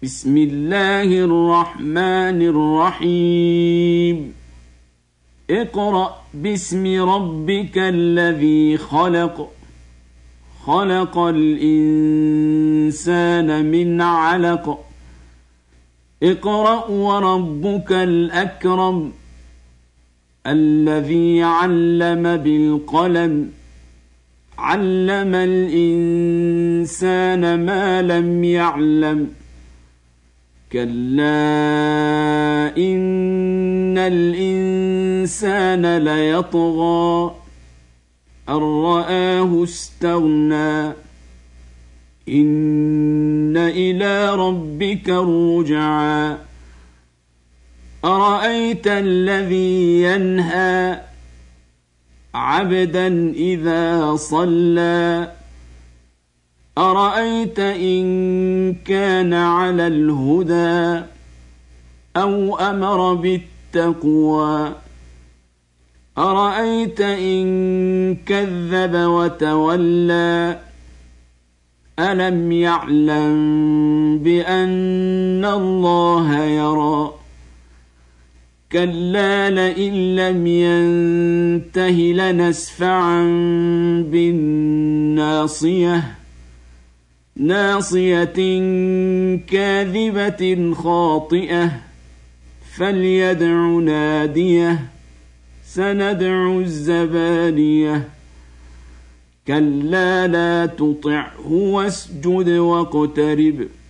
بسم الله الرحمن الرحيم اقرأ باسم ربك الذي خلق خلق الإنسان من علق اقرأ وربك الأكرم الذي علم بالقلم علم الإنسان ما لم يعلم كلا إن الإنسان ليطغى أن رآه استغنى إن إلى ربك الرجعى أرأيت الذي ينهى عبدا إذا صلى أرأيت إن كان على الهدى أو أمر بالتقوى أرأيت إن كذب وتولى ألم يعلم بأن الله يرى كلا لئن لم ينته لنسفعا بالناصية ناصية كاذبة خاطئة فليدع ناديه سندع الزبانية كلا لا تطعه واسجد واقترب